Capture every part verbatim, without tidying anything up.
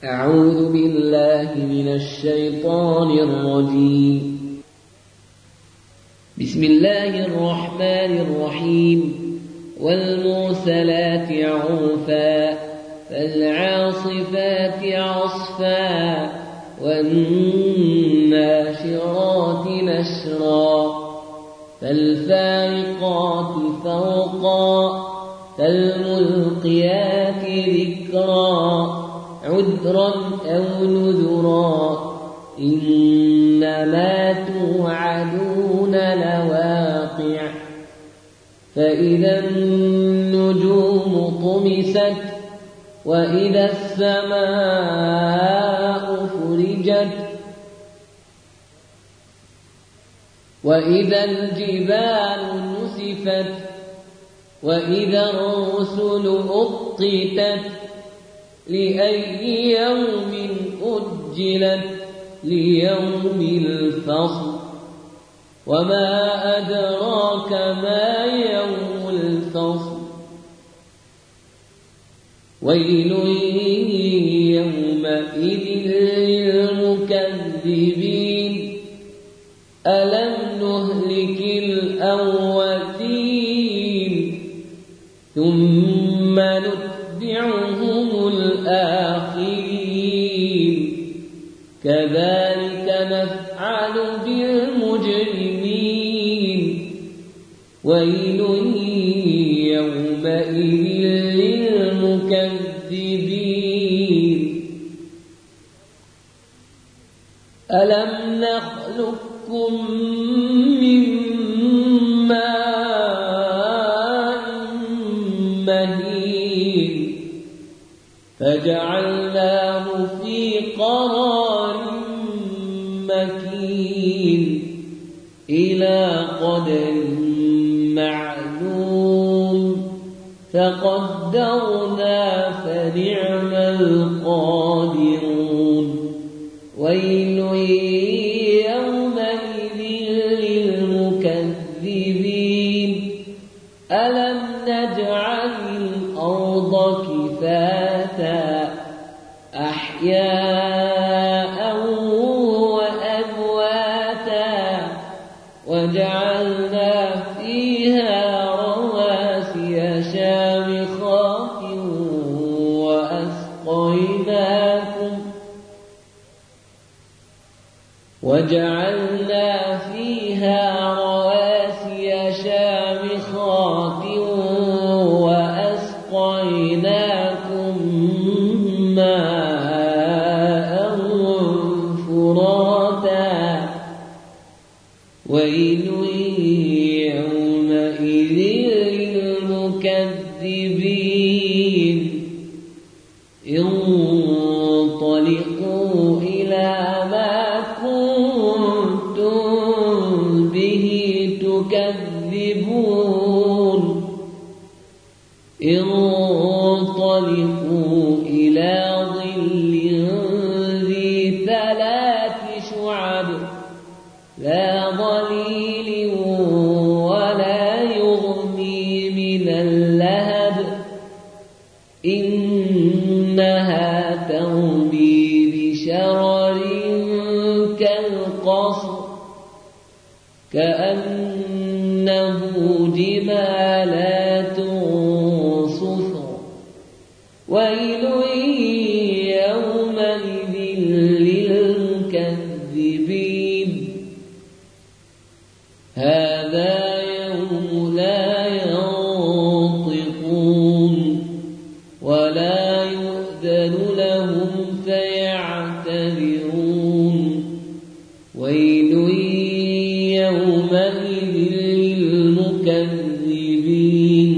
أعوذ بالله من الشيطان الرجيم. بسم الله الرحمن الرحيم. والمرسلات عرفا فالعاصفات عصفا والناشرات نشرا فالفارقات فرقا فالملقيات ذكرا عذرا أو نذرا إنما توعدون لواقع فإذا النجوم طمست وإذا السماء فرجت وإذا الجبال نسفت وإذا الرسل أقتت لأي يوم أجلت ليوم الفصل وما أدراك ما يوم الفصل ويل يومئذ للمكذبين ألم نهلك الأولين ثم نتبعهم الآخرين كذلك نفعل بالمجرمين ويل يومئذ للمكذبين ألم نخلقكم من ماء مهين فجعلناه في قرار مكين إلى قدر معلوم فقدرنا فنعم القادرون ويل يومئذ للمكذبين ألم نجعل الأرض كفاتا أحياء وأمواتا وجعلنا فيها رواسي شامخات وأسقيناكم وجعلنا فيها رواسي شامخات وأسقيناكم ماء فراتا ويل يومئذ للمكذبين انطلقوا إلى ما كنتم به تكذبون انطلقوا إلى ظل ذي ثلاث شعب لا ظليل ولا يغني من اللهب إنها ترمي بشرر كالقصر كأنه جمالات صفر ويل يومئذ للمكذبين هذا يوم لا ينطقون ولا يؤذن لهم فيعتذرون ويل يومئذ للمكذبين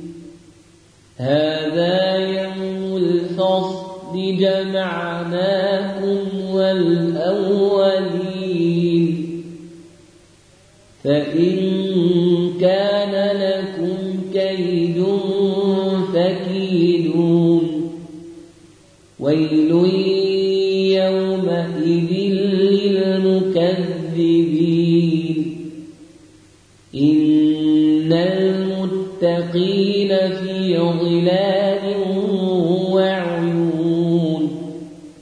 هذا يوم الفصل جمعناكم والأولين فإن كان لكم كيد فكيدون ويل يومئذ للمكذبين إن المتقين في ظلال وعيون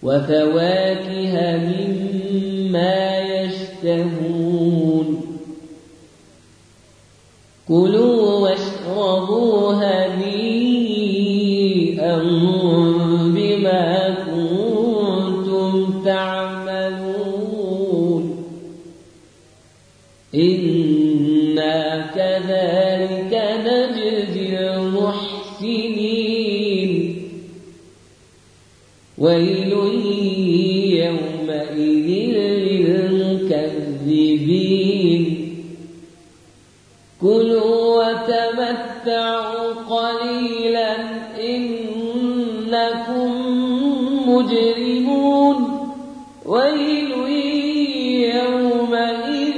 وفواكه مما يشتهون كلوا واشربوا هنيئا بما كنتم تعملون إنا كذلك نجزي المحسنين ويل يومئذ للمكذبين كلوا وتمتعوا قليلا إنكم مجرمون ويل يومئذ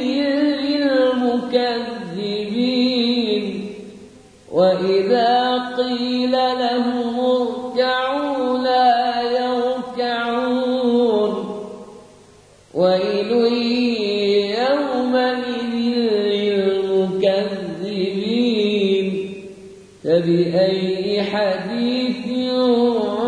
للمكذبين وإذا قيل لهم اركعوا لا يركعون ويل يومئذ للمكذبين فبأي حديث